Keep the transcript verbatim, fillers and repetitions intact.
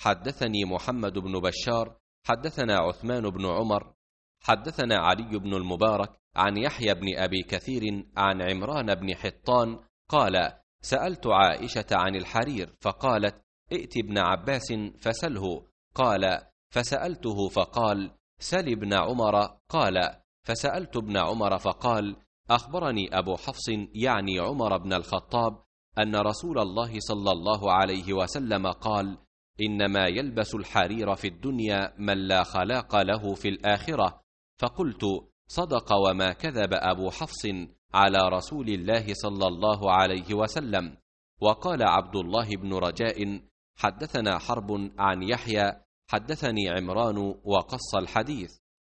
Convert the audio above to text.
حدثني محمد بن بشار حدثنا عثمان بن عمر حدثنا علي بن المبارك عن يحيى بن أبي كثير عن عمران بن حطان قال: سألت عائشة عن الحرير فقالت: ائت ابن عباس فسله. قال: فسألته فقال: سل ابن عمر. قال: فسألت ابن عمر فقال: أخبرني أبو حفص يعني عمر بن الخطاب أن رسول الله صلى الله عليه وسلم قال: إنما يلبس الحرير في الدنيا من لا خلاق له في الآخرة. فقلت: صدق وما كذب أبو حفص على رسول الله صلى الله عليه وسلم. وقال عبد الله بن رجاء: حدثنا حرب عن يحيى حدثني عمران وقص الحديث.